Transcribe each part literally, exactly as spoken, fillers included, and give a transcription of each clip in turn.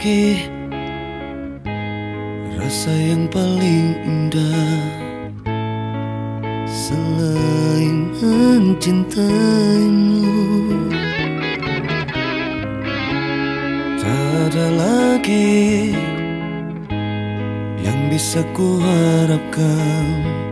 lagi rasa yang paling indah selain mencintaimu. Tak ada lagi yang bisa ku harapkan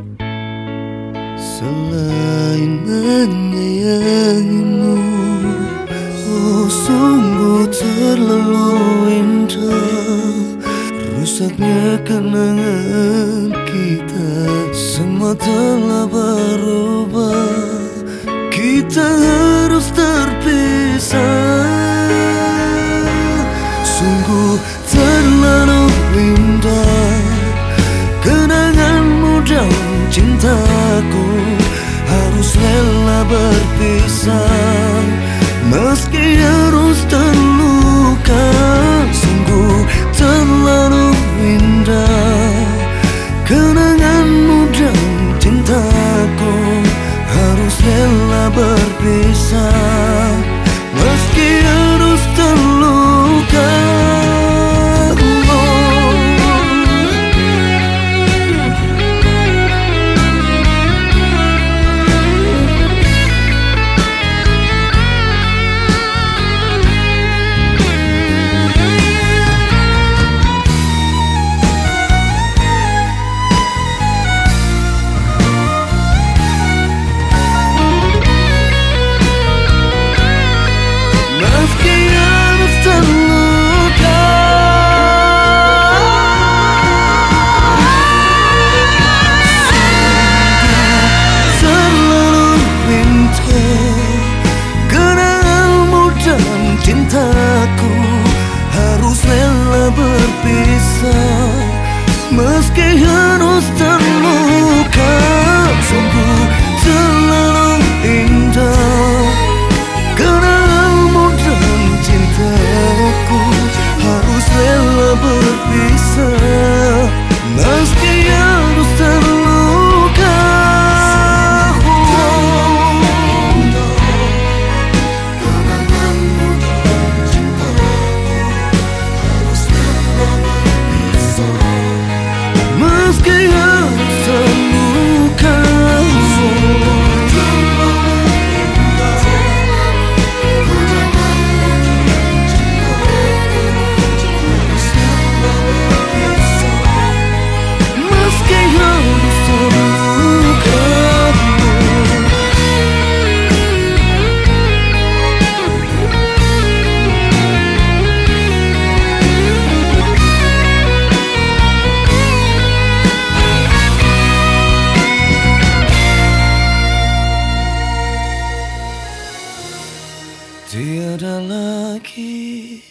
selain menyayangimu. Oh, sungguh terlalu indah rusaknya kenangan kita. Semua telah berubah, kita harus terpisah. Sungguh terlalu indah kenanganmu dan cintaku, harus rela berpisah meski harus terluka. Sungguh terlalu indah kenanganmu dan cintaku, harus rela berpisah meski harus terluka. Cintaku harus rela berpisah meski harus terluka. Sungguh terlalu indah kenanganmu dan cintaku, harus rela berpisah meski harus terluka. Meski harus terluka, meski harus terluka. Tiada lagi